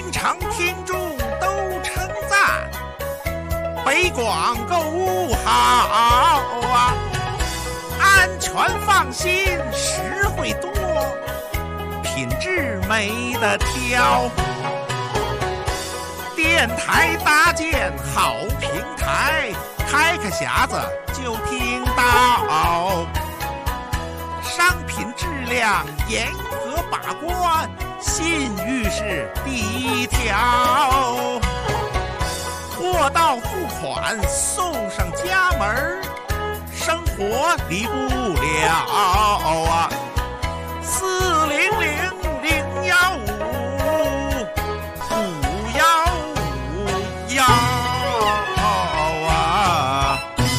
经常听众都称赞，北广购物好啊，安全放心，实惠多，品质没得挑。电台搭建好平台，开个匣子就听到，商品质量严格把关，信誉是第一条。货到付款送上家门，生活离不了啊！400-015-515啊！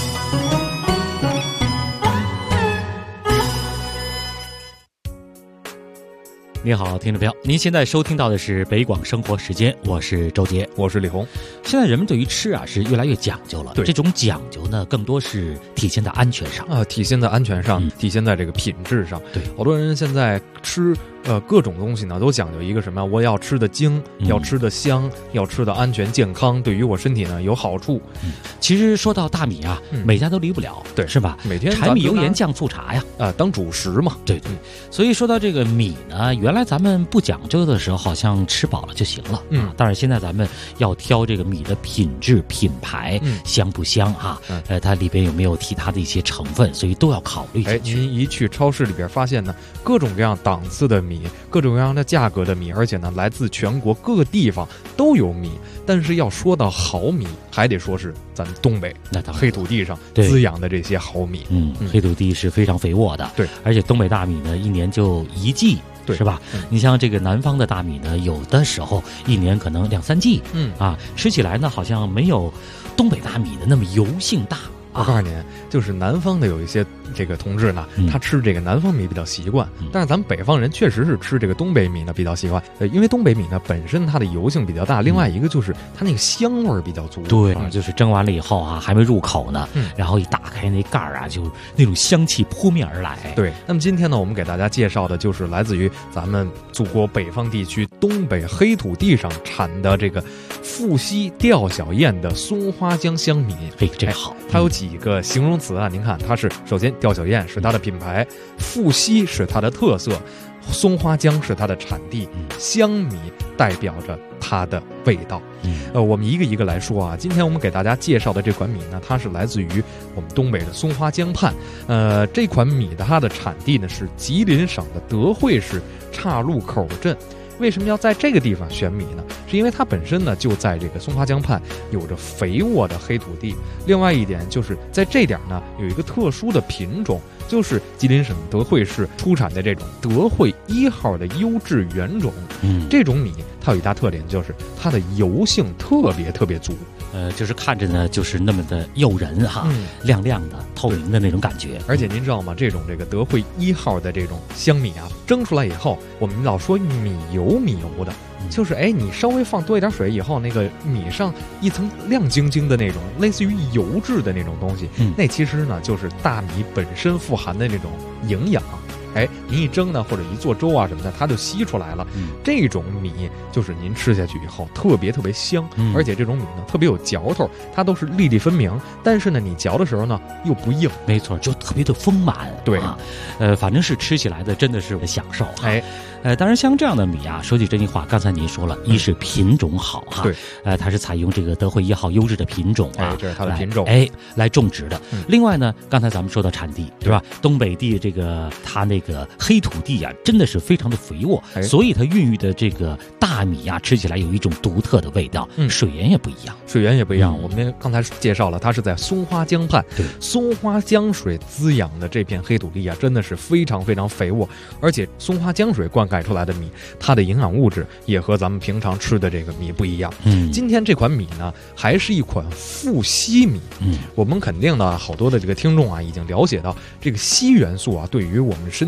你好，听众朋友，您现在收听到的是北广生活时间，我是周杰， 我是李红。 现在人们对于吃啊是越来越讲究了， 对， 这种讲究呢，更多是体现在安全上啊，体现在安全上，体现在这个品质上。 对， 好多人现在吃各种东西呢，都讲究一个什么呀？我要吃的精，要吃的香，要吃的安全健康，对于我身体呢有好处。 其实说到大米啊，每家都离不了， 对， 是吧？ 每天柴米油盐酱醋茶呀， 当主食嘛。 对对。所以说到这个米呢，原来咱们不讲究的时候，好像吃饱了就行了。但是现在咱们要挑这个米的品质、品牌，香不香啊？它里边有没有其他的一些成分，所以都要考虑进去。 您一去超市里边发现呢，各种各样档次的米，各种各样的价格的米，而且呢，来自全国各个地方都有米。但是要说到好米，还得说是咱们东北黑土地上滋养的这些好米。 黑土地是非常肥沃的。 对， 而且东北大米呢，一年就一季。 对， 是吧？你像这个南方的大米呢，有的时候一年可能2-3季，吃起来呢好像没有东北大米的那么油性大。 我告诉您，就是南方的有一些这个同志呢，他吃这个南方米比较习惯，但是咱们北方人确实是吃这个东北米呢比较习惯。因为东北米呢本身它的油性比较大，另外一个就是它那个香味比较足。 对，就是蒸完了以后啊，还没入口呢，然后一打开那盖儿啊，就那种香气扑面而来。 对，那么今天呢，我们给大家介绍的就是来自于咱们祖国北方地区东北黑土地上产的这个富硒吊小燕的松花江香米。 嘿，这个好， 它有几个形容词啊？您看，它是首先吊小燕是它的品牌，富硒是它的特色，松花江是它的产地，香米代表着它的味道。我们一个一个来说啊。今天我们给大家介绍的这款米呢，它是来自于我们东北的松花江畔。这款米的它的产地呢是吉林省的德惠市岔路口镇。为什么要在这个地方选米呢？是因为它本身呢就在这个松花江畔，有着肥沃的黑土地。另外一点就是在这点呢有一个特殊的品种，就是吉林省德惠市出产的这种德惠1号的优质原种。这种米它有一大特点，就是它的油性特别足。 就是看着呢就是那么的诱人哈，亮亮的透明的那种感觉。 而且您知道吗，这种这个德惠1号的这种香米啊，蒸出来以后，我们老说米油的，就是你稍微放多一点水以后，那个米上一层亮晶晶的那种类似于油质的那种东西，那其实呢就是大米本身富含的那种营养。您一蒸呢，或者一做粥啊什么的，它就吸出来了。这种米就是您吃下去以后特别香，而且这种米呢特别有嚼头，它都是粒粒分明。但是呢，你嚼的时候呢又不硬， 没错，就特别的丰满。 对反正是吃起来的真的是享受。当然像这样的米啊，说句真心话，刚才您说了，一是品种好哈， 对， 它是采用这个德惠1号优质的品种啊， 这是它的品种， 来种植的。另外呢，刚才咱们说到产地，对吧？东北地这个它那个黑土地啊，真的是非常的肥沃，所以它孕育的这个大米啊，吃起来有一种独特的味道，水源也不一样。 我们刚才介绍了，它是在松花江畔，松花江水滋养的这片黑土地啊，真的是非常肥沃。而且松花江水灌溉出来的米，它的营养物质也和咱们平常吃的这个米不一样。今天这款米呢，还是一款富硒米。我们肯定呢，好多的这个听众啊，已经了解到这个硒元素啊，对于我们身体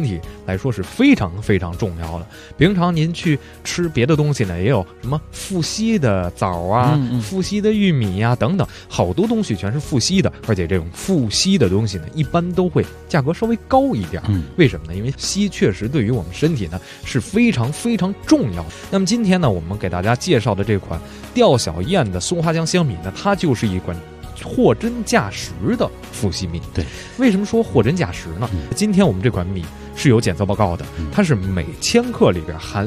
来说是非常非常重要的。平常您去吃别的东西呢，也有什么富硒的枣啊、富硒的玉米啊等等，好多东西全是富硒的，而且这种富硒的东西呢，一般都会价格稍微高一点。为什么呢？因为硒确实对于我们身体呢是非常非常重要的。那么今天呢，我们给大家介绍的这款吊小燕的松花江香米呢，它就是一款货真价实的富硒米。 对， 为什么说货真价实呢？今天我们这款米是有检测报告的，它是每千克里边含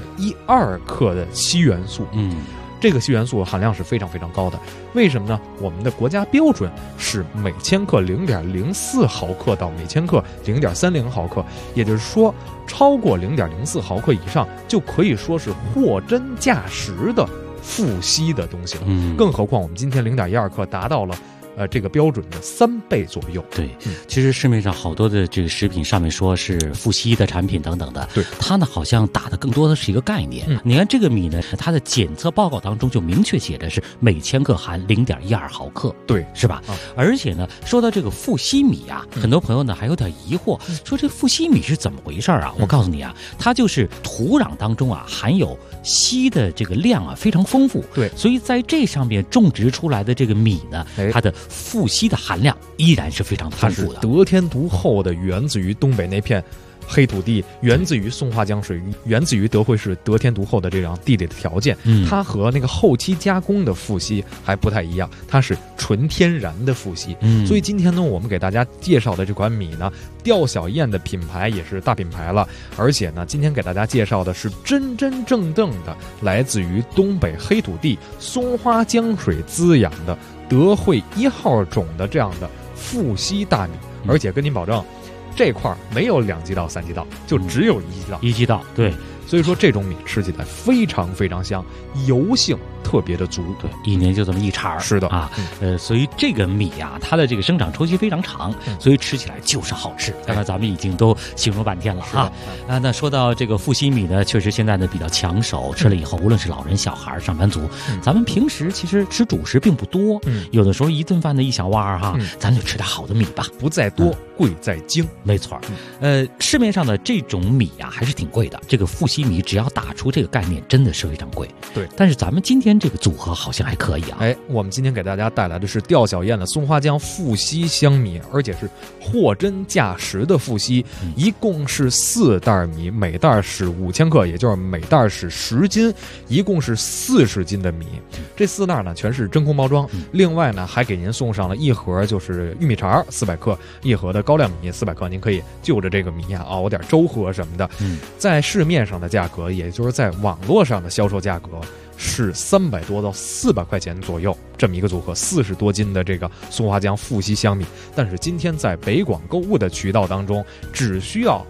0.12克的硒元素。这个硒元素含量是非常非常高的。为什么呢？我们的国家标准是每千克0.04毫克到每千克0.30毫克，也就是说超过0.04毫克以上就可以说是货真价实的富硒的东西了。更何况我们今天0.12克达到了这个标准的3倍左右。 对，其实市面上好多的这个食品上面说是富硒的产品等等的， 对， 它呢好像打的更多的是一个概念。你看这个米呢，它的检测报告当中就明确写的是每千克含0.12毫克， 对， 是吧？而且呢，说到这个富硒米啊，很多朋友呢还有点疑惑，说这富硒米是怎么回事啊？我告诉你啊，它就是土壤当中啊含有硒的这个量啊非常丰富， 对， 所以在这上面种植出来的这个米呢，它的富硒的含量依然是非常丰富的， 它是得天独厚的，源自于东北那片黑土地，源自于松花江水，源自于德惠市得天独厚的这样地理的条件。它和那个后期加工的富硒还不太一样，它是纯天然的富硒。所以今天呢，我们给大家介绍的这款米呢，吊小燕的品牌也是大品牌了，而且呢，今天给大家介绍的是真真正正的来自于东北黑土地松花江水滋养的德惠1号种的这样的富硒大米，而且跟您保证，这块没有2级稻、3级稻，就只有1级稻。 1级稻，对。 所以说这种米吃起来非常非常香，油性特别的足。 对，一年就这么一茬。 是的啊，所以这个米啊，它的这个生长周期非常长，所以吃起来就是好吃。刚才咱们已经都形容半天了啊。那说到这个富硒米呢，确实现在呢比较抢手，吃了以后，无论是老人、小孩、上班族，咱们平时其实吃主食并不多，有的时候一顿饭的一小碗哈，咱就吃点好的米吧， 不在多，贵在精。 没错。市面上的这种米啊还是挺贵的，这个富硒米只要打出这个概念，真的是非常贵。 对， 但是咱们今天这个组合好像还可以啊。 我们今天给大家带来的是吊小燕的松花江富硒香米，而且是货真价实的富硒，一共是4袋米，每袋是5000克，也就是每袋是10斤，一共是40斤的米。这4袋呢全是真空包装，另外呢还给您送上了一盒就是玉米肠400克，一盒的高粱米400克，您可以就着这个米啊熬点粥喝什么的。在市面上的价格，也就是在网络上的销售价格是300多到400块钱左右，这么一个组合，40多斤的这个松花江富硒香米。但是今天在北广购物的渠道当中，只需要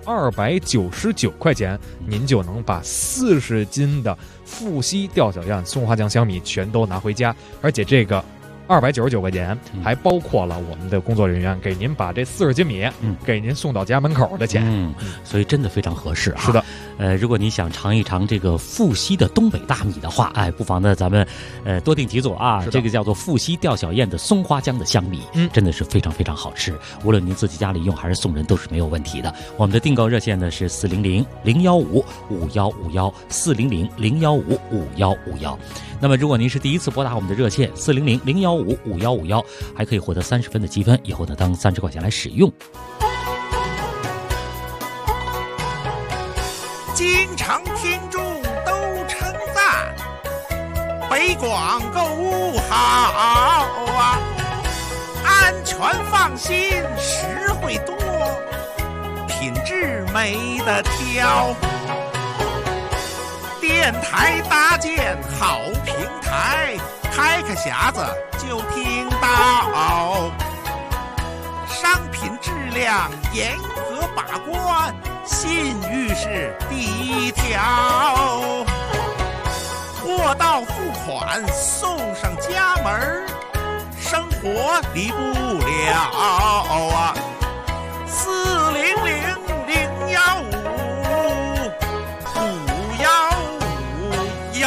299块钱，您就能把40斤的富硒吊小燕松花江香米全都拿回家，而且这个299块钱还包括了我们的工作人员给您把这40斤米给您送到家门口的钱。 所以真的非常合适啊。 是的。 如果你想尝一尝这个富硒的东北大米的话，不妨呢咱们多订几组啊。这个叫做富硒吊小燕的松花江的香米，真的是非常非常好吃，无论您自己家里用还是送人都是没有问题的。我们的订购热线呢是400-015-5151，400-015-5151。那么如果您是第一次拨打我们的热线400-015-5151，还可以获得30分的积分，以后呢当30块钱来使用。 经常听众都称赞北广购物好啊，安全放心，实惠多，品质没得挑。电台搭建好平台，开个匣子就听到，商品质量严格把关，信誉是第一条，货到付款送上家门，生活离不了啊。400-015-515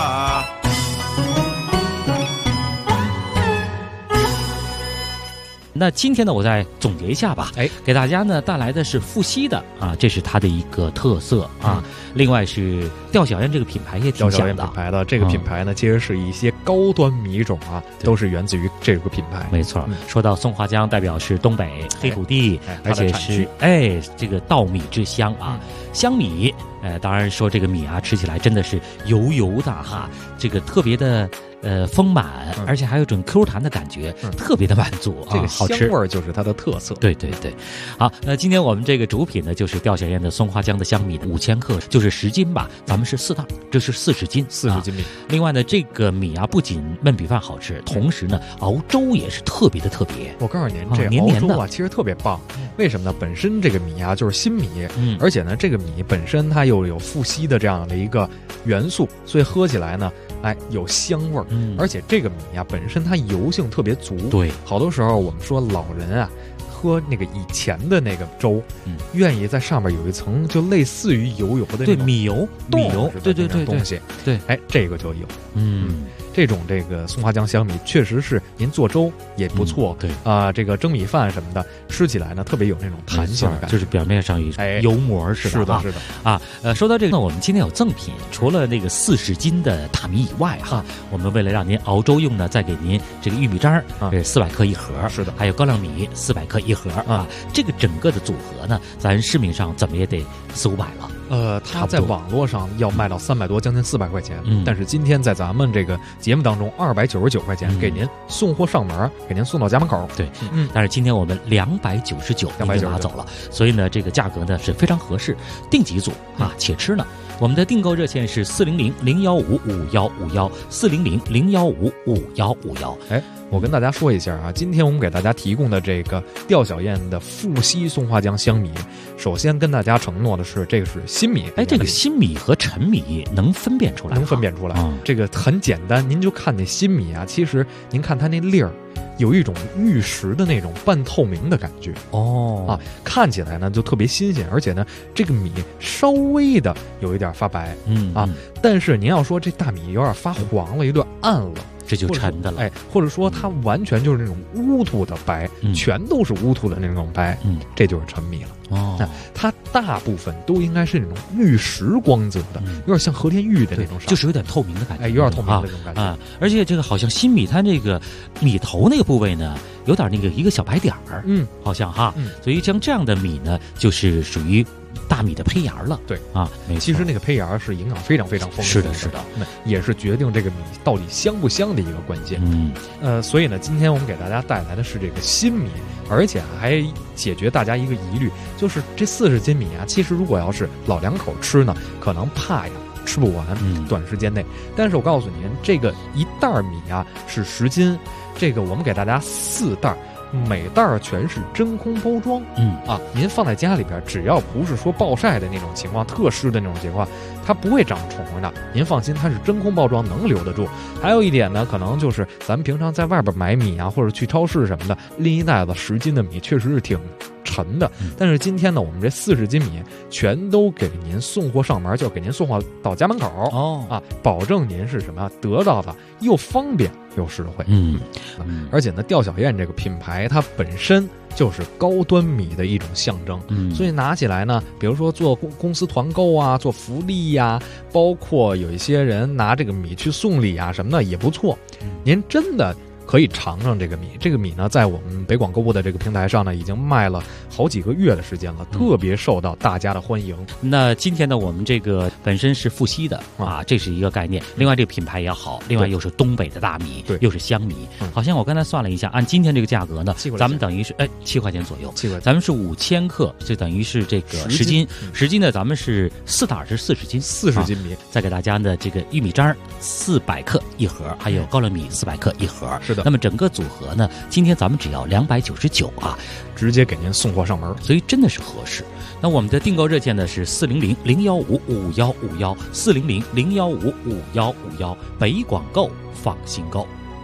啊。 那今天呢，我再总结一下吧，给大家呢带来的是富硒的啊，这是它的一个特色啊。另外是钓小燕这个品牌也挺响的。 钓小燕品牌的这个品牌呢，其实是一些高端米种啊，都是源自于这个品牌。 没错，说到松花江，代表是东北黑土地，而且是这个稻米之乡啊，香米。当然说这个米啊，吃起来真的是油油的哈，这个特别的丰满，而且还有种 Q 弹的感觉，特别的满足啊， 这个好吃， 香味就是它的特色。 对。好，那今天我们这个主品呢，就是钓小燕的松花江的香米5000克，就是10斤吧，咱们是4袋，这是40斤 ，40斤米。 另外呢，这个米啊，不仅焖米饭好吃，同时呢，熬粥也是特别的特别。 我告诉您，这熬粥啊，其实特别棒。为什么呢？本身这个米啊就是新米，而且呢，这个米本身它又有富硒的这样的一个元素，所以喝起来呢，有香味儿。而且这个米啊本身它油性特别足。 对， 好多时候我们说老人啊，喝那个以前的那个粥，愿意在上面有一层就类似于油的那种米油，对东西。 对， 这个就有。这种这个松花江香米确实是您做粥也不错， 对这个蒸米饭什么的，吃起来呢特别有那种弹性的感觉， 就是表面上有油膜似的。 是的啊。说到这个呢，我们今天有赠品，除了那个40斤的大米以外哈，我们为了让您熬粥用呢，再给您这个玉米渣400克一盒， 是的， 还有高粱米400克一盒啊。这个整个的组合呢，咱市面上怎么也得400-500了。 它在网络上要卖到300多，将近400块钱。但是今天在咱们这个节目当中，299块钱给您送货上门，给您送到家门口。 对，但是今天我们299拿走了，所以呢，这个价格呢是非常合适，定几组啊，且吃呢。我们的订购热线是400-015-5151，400-015-5151。 我跟大家说一下啊，今天我们给大家提供的这个钓小燕的富硒松花江香米，首先跟大家承诺的是，这个是新米。 这个新米和陈米能分辨出来？ 能分辨出来。这个很简单，您就看那新米啊，其实您看它那粒儿，有一种玉石的那种半透明的感觉看起来呢就特别新鲜，而且呢这个米稍微的有一点发白，但是您要说这大米有点发黄了，有点暗了， 这就陈的了。 或者说它完全就是那种乌土的白，全都是乌土的那种白，这就是陈米了。它大部分都应该是那种玉石光泽的，有点像和田玉的那种， 就是有点透明的感觉， 有点透明的那种感觉而且这个好像新米它这个米头那个部位呢，有点那个一个小白点儿，好像哈，所以像这样的米呢，就是属于大米的胚芽了。 对没错， 其实那个胚芽是营养非常非常丰富的， 是的， 也是决定这个米到底香不香的一个关键。所以呢，今天我们给大家带来的是这个新米，而且还解决大家一个疑虑，就是这40斤米啊，其实如果要是老两口吃呢，可能怕呀吃不完，短时间内。但是我告诉您，这个一袋米啊是10斤，这个我们给大家4袋。每袋全是真空包装，您放在家里边，只要不是说暴晒的那种情况，特湿的那种情况，它不会长虫的。您放心，它是真空包装，能留得住。还有一点呢，可能就是咱们平常在外边买米啊，或者去超市什么的，拎一袋子10斤的米，确实是挺沉的。但是今天呢，我们这40斤米全都给您送货上门，就给您送货到家门口保证您是什么得到的又方便又实惠。而且呢，钓小燕这个品牌它本身就是高端米的一种象征，所以拿起来呢，比如说做公司团购啊，做福利呀，包括有一些人拿这个米去送礼啊什么的也不错。您真的可以尝尝这个米。这个米呢，在我们北广购物的这个平台上呢，已经卖了好几个月的时间了，特别受到大家的欢迎。 那今天呢，我们这个本身是富硒的这是一个概念。另外这个品牌也好，另外又是东北的大米，又是香米。好像我刚才算了一下，按今天这个价格呢，咱们等于是7块钱左右。咱们是5000克，就等于是这个10斤。10斤呢，咱们是4袋是40斤 ，40斤米。 再给大家的这个玉米渣400克一盒，还有高粱米400克一盒。 是的。 那么整个组合呢，今天咱们只要299 直接给您送货上门， 所以真的是合适。那我们的订购热线呢是400-015-5151，400-015-5151，北广购放心购。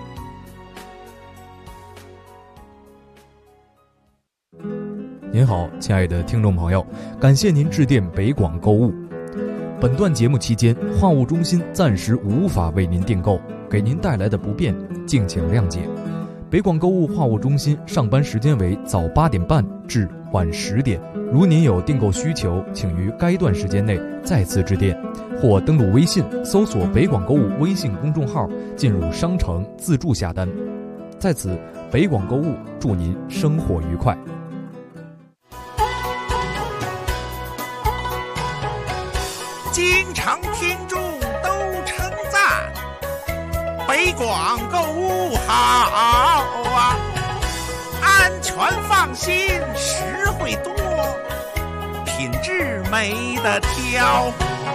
您好，亲爱的听众朋友，感谢您致电北广购物。本段节目期间，话务中心暂时无法为您订购，给您带来的不便，敬请谅解。 北广购物话务中心上班时间为早8点半至晚10点。如您有订购需求，请于该段时间内再次致电，或登录微信搜索北广购物微信公众号，进入商城自助下单。在此，北广购物祝您生活愉快。 经常听众都称赞北广购物好啊，安全放心，实惠多，品质没得挑。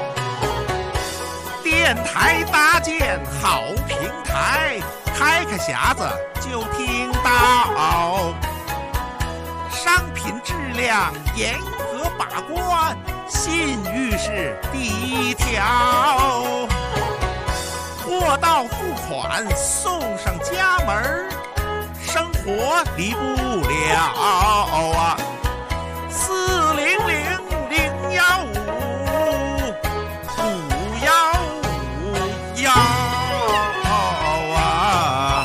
电台搭建好平台，开个匣子就听到，商品质量严格把关，信誉是第一条，货到付款送上家门，生活离不了啊！400-015-515啊！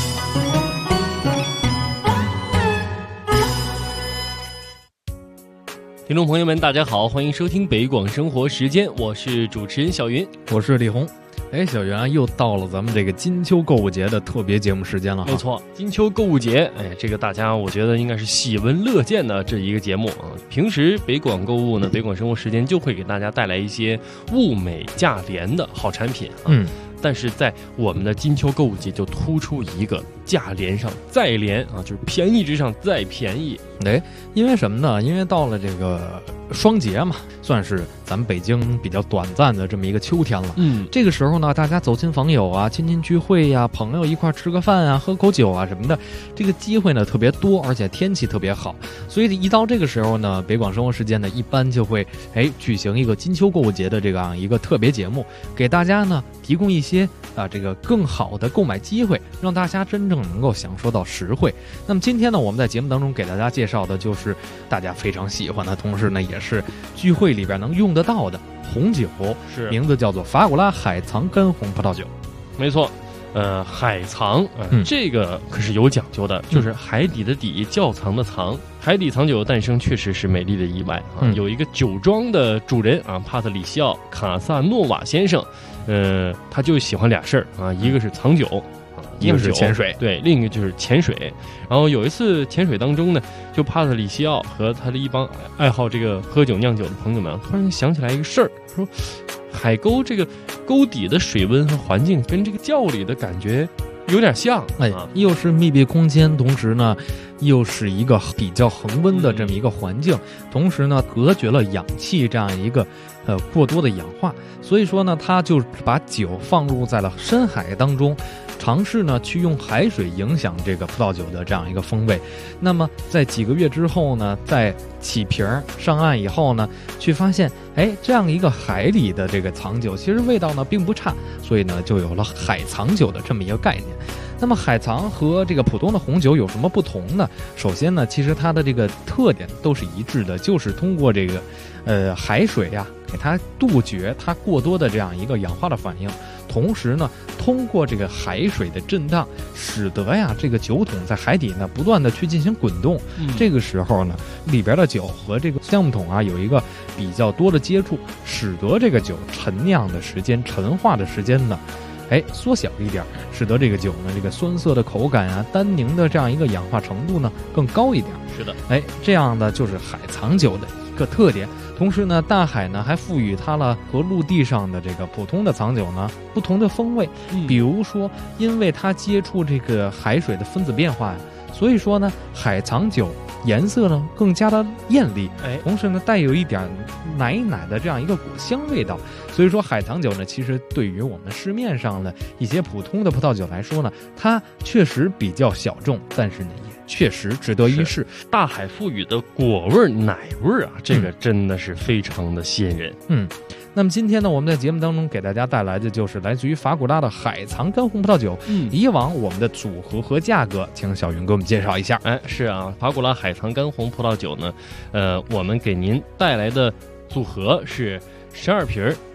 听众朋友们，大家好，欢迎收听北广生活时间，我是主持人小云， 我是李红。小袁啊，又到了咱们这个金秋购物节的特别节目时间了。 没错，金秋购物节，这个大家我觉得应该是喜闻乐见的这一个节目啊。平时北广购物呢，北广生活时间就会给大家带来一些物美价廉的好产品啊。但是在我们的金秋购物节就突出一个价廉上再廉啊，就是便宜之上再便宜。 因为什么呢？因为到了这个双节嘛，算是咱们北京比较短暂的这么一个秋天了。这个时候呢，大家走亲访友啊，亲戚聚会呀，朋友一块吃个饭啊，喝口酒啊什么的，这个机会呢特别多，而且天气特别好，所以一到这个时候呢，北广生活时间呢一般就会举行一个金秋购物节的这样一个特别节目，给大家呢提供一些这个更好的购买机会，让大家真正能够享受到实惠。那么今天呢，我们在节目当中给大家介绍的就是大家非常喜欢的，同时呢也是聚会里边能用得到的红酒， 是名字叫做法古拉海藏干红葡萄酒。 没错，海藏这个可是有讲究的，就是海底的底，窖藏的藏。海底藏酒的诞生确实是美丽的意外啊！有一个酒庄的主人啊，帕特里西奥·卡萨诺瓦先生，他就喜欢俩事儿啊，一个是藏酒。 一个是潜水， 对，另一个就是潜水。然后有一次潜水当中呢，就帕特里西奥和他的一帮爱好这个喝酒酿酒的朋友们突然想起来一个事儿，说海沟这个沟底的水温和环境跟这个窖里的感觉有点像， 又是密闭空间，同时呢又是一个比较恒温的这么一个环境，同时呢隔绝了氧气这样一个过多的氧化，所以说呢他就把酒放入在了深海当中，尝试呢去用海水影响这个葡萄酒的这样一个风味。那么在几个月之后呢，在起瓶上岸以后呢，却发现这样一个海里的这个藏酒其实味道呢并不差，所以呢就有了海藏酒的这么一个概念。那么海藏和这个普通的红酒有什么不同呢？首先呢，其实它的这个特点都是一致的，就是通过这个海水呀，给它杜绝它过多的这样一个氧化的反应，同时呢，通过这个海水的震荡，使得这个酒桶在海底呢不断的去进行滚动。这个时候呢，里边的酒和这个橡木桶有一个比较多的接触，使得这个酒陈酿的时间、陈化的时间呢缩小一点，使得这个酒呢这个酸涩的口感啊、单宁的这样一个氧化程度呢更高一点。 是的， 这样的就是海藏酒的一个特点。同时呢，大海呢还赋予它了和陆地上的这个普通的藏酒呢不同的风味。比如说，因为它接触这个海水的分子变化，所以说呢，海藏酒颜色呢更加的艳丽，同时呢带有一点奶的这样一个果香味道。所以说海藏酒呢，其实对于我们市面上的一些普通的葡萄酒来说呢，它确实比较小众，但是呢也确实值得一试。 大海赋予的果味奶味啊，这个真的是非常的吸引人。 那么今天呢，我们在节目当中给大家带来的就是来自于法古拉的海藏干红葡萄酒。以往我们的组合和价格，请小云给我们介绍一下。 是啊，法古拉海藏干红葡萄酒呢，我们给您带来的组合是12瓶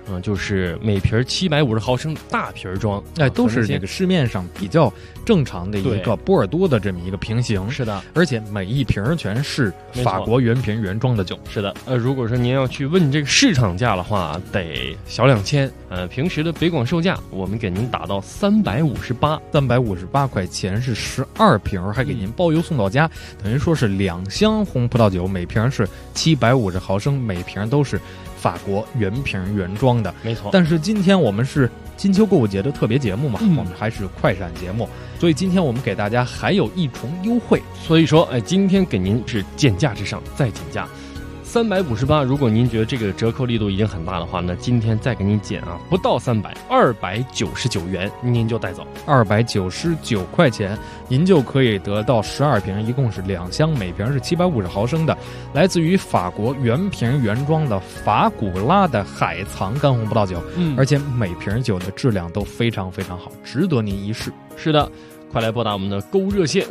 就是每瓶750毫升大瓶装， 都是这个市面上比较正常的一个波尔多的这么一个瓶型。 是的， 而且每一瓶全是法国原瓶原装的酒。 是的，如果说您要去问这个市场价的话，得小2000。平时的北广售价我们给您打到358 块钱是12瓶，还给您包邮送到家，等于说是2箱红葡萄酒，每瓶是750毫升，每瓶都是法国原瓶原装的。 没错。 但是今天我们是金秋购物节的特别节目嘛，我们还是快闪节目，所以今天我们给大家还有一重优惠。 所以说今天给您是减价之上再减价，358。如果您觉得这个折扣力度已经很大的话，那今天再给您减不到300，299元您就带走 ，299块钱您就可以得到12瓶，一共是2箱，每瓶是750毫升的，来自于法国原瓶原装的法古拉的海藏干红葡萄酒，而且每瓶酒的质量都非常非常好，值得您一试。 是的，快来拨打我们的购物热线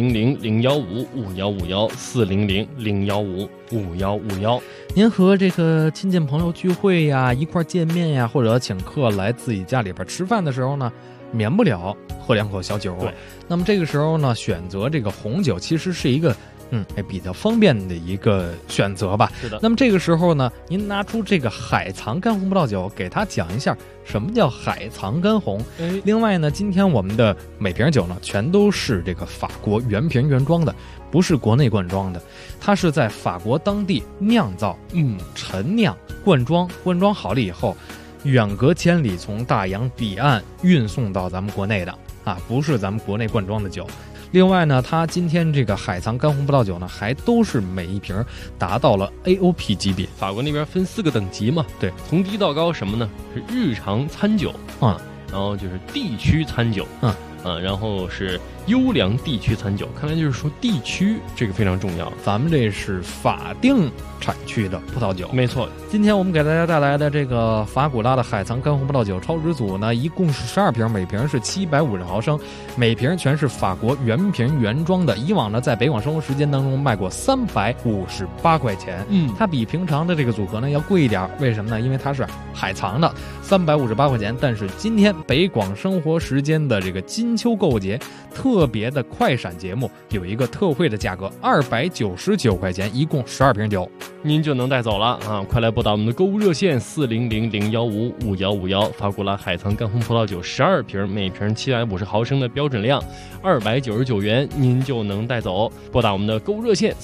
400-015-5151，400-015-5151。 您和这个亲戚朋友聚会呀，一块见面呀，或者请客来自己家里边吃饭的时候呢，免不了喝2口小酒。 对， 那么这个时候呢，选择这个红酒其实是一个比较方便的一个选择吧。 是的。 那么这个时候呢，您拿出这个海藏干红葡萄酒，给他讲一下什么叫海藏干红。另外呢，今天我们的每瓶酒呢，全都是这个法国原瓶原装的，不是国内灌装的，它是在法国当地酿造、陈酿、灌装好了以后，远隔千里从大洋彼岸运送到咱们国内的不是咱们国内灌装的酒。另外呢，它今天这个海藏干红葡萄酒呢，还都是每一瓶达到了 AOP 级别。 法国那边分4个等级嘛， 对， 从低到高什么呢？是日常餐酒然后就是地区餐酒然后是优良地区餐酒。看来就是说地区这个非常重要， 咱们这是法定产区的葡萄酒。 没错。 今天我们给大家带来的这个法古拉的海藏干红葡萄酒超值组呢，一共是12瓶，每瓶是750毫升，每瓶全是法国原瓶原装的。以往呢，在北广生活时间当中卖过358块钱，它比平常的这个组合呢要贵一点。为什么呢？因为它是海藏的，358块钱。但是今天北广生活时间的这个金秋购物节特别的快闪节目有一个特惠的价格，299块钱，一共12瓶酒， 您就能带走了快来拨打我们的购物热线400-015-5151，法古拉海藏干红葡萄酒12瓶，每瓶750毫升的标准量，299元您就能带走。拨打我们的购物热线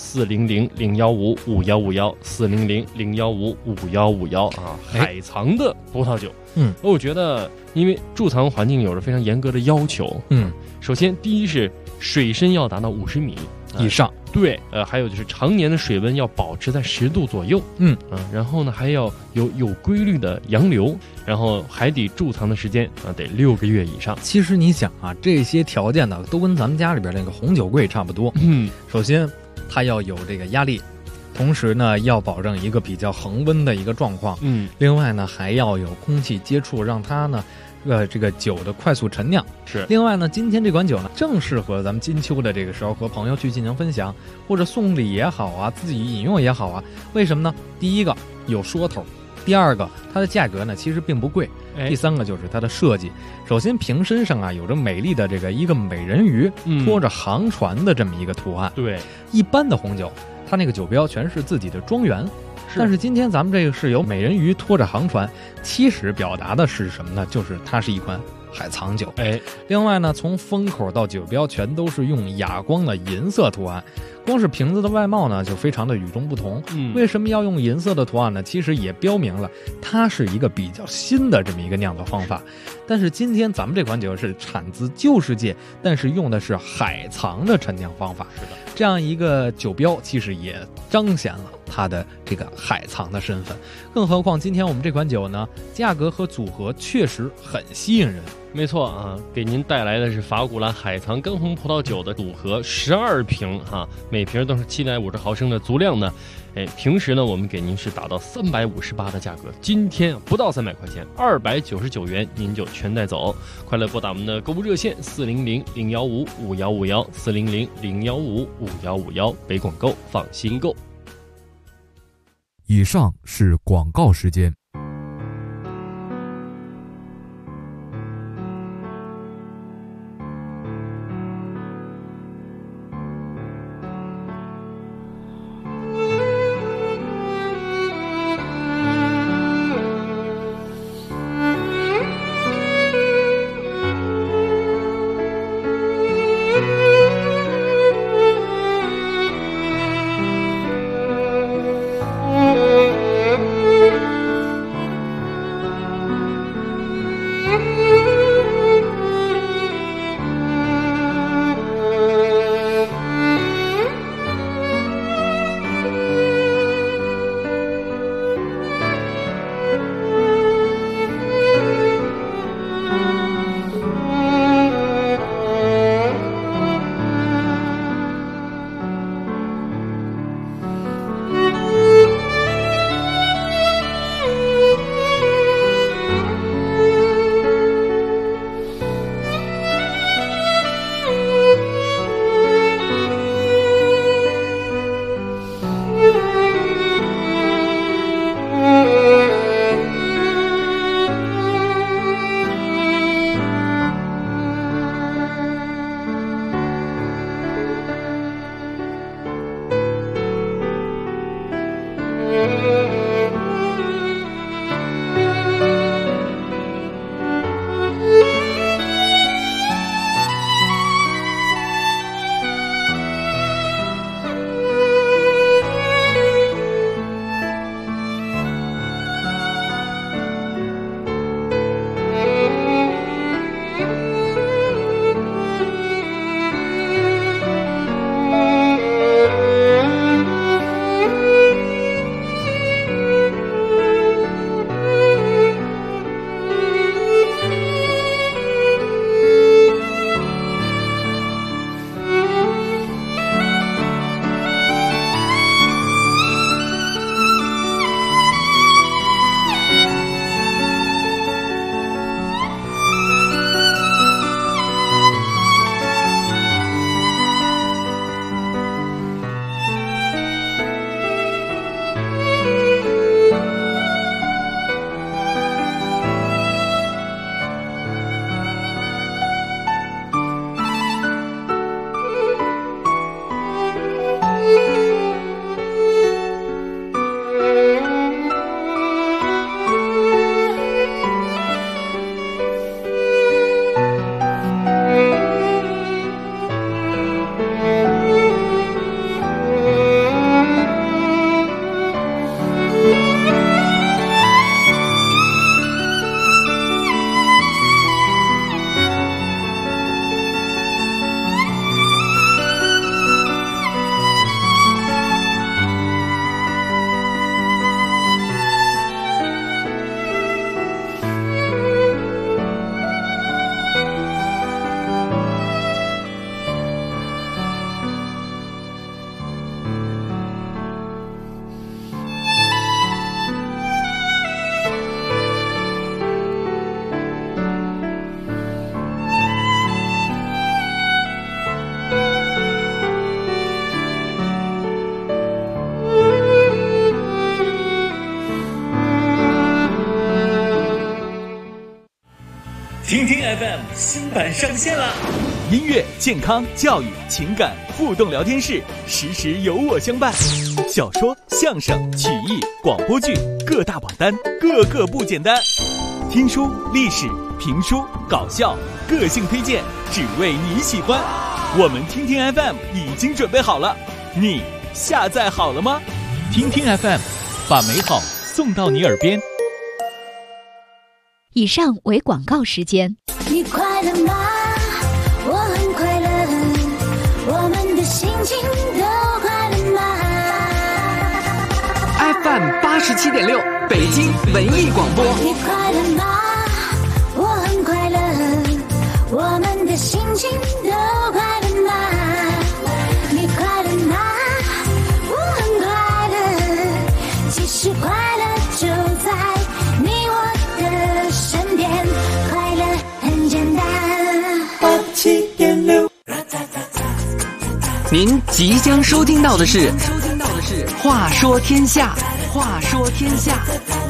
400-015-5151，400-015-5151海藏的葡萄酒。我觉得因为贮藏环境有着非常严格的要求。首先第一是水深要达到50米以上， 对，还有就是常年的水温要保持在10度左右，然后呢还要有规律的洋流，然后海底贮藏的时间得6个月以上。 其实你想这些条件呢，都跟咱们家里边那个红酒柜差不多。首先它要有这个压力，同时呢要保证一个比较恒温的一个状况，另外呢还要有空气接触，让它呢这个酒的快速陈酿。 是。 另外呢，今天这款酒呢，正适合咱们金秋的这个时候和朋友去进行分享，或者送礼也好自己饮用也好为什么呢？第一个有说头，第二个它的价格呢其实并不贵，第三个就是它的设计。首先瓶身上有着美丽的这个一个美人鱼拖着航船的这么一个图案。 对， 一般的红酒它那个酒标全是自己的庄园，但是今天咱们这个是由美人鱼拖着航船，其实表达的是什么呢？就是它是一款海藏酒。另外呢，从封口到酒标全都是用哑光的银色图案，光是瓶子的外貌呢就非常的与众不同。为什么要用银色的图案呢？其实也标明了它是一个比较新的这么一个酿造方法。但是今天咱们这款酒是产自旧世界，但是用的是海藏的陈酿方法。 是的， 这样一个酒标其实也彰显了它的这个海藏的身份。更何况今天我们这款酒呢，价格和组合确实很吸引人。 没错给您带来的是法古拉海藏干红葡萄酒的组合12瓶每瓶都是750毫升的足量呢。平时呢我们给您是打到358的价格，今天不到300块钱，299元您就全带走。快来拨打我们的购物热线400-015-5151，400-015-5151，北广购放心购。 以上是广告时间。 听听 FM 新版上线啦！ 音乐、健康、教育、情感互动聊天室，时时有我相伴。小说、相声、曲艺、广播剧，各大榜单，个个不简单。听书、历史、评书、搞笑，个性推荐，只为你喜欢。我们听听 FM 已经准备好了，你下载好了吗？听听 FM， 把美好送到你耳边。 以上为广告时间。 你快乐吗？我很快乐，我们的心情都快乐吗 ？FM 87.6，北京文艺广播。 你快乐吗？我很快乐，我们的心情都快乐吗？你快乐吗？我很快乐，其实快乐就在你我的身边，快乐很简单。87.6， 您即将收听到的是《话说天下》，话说天下。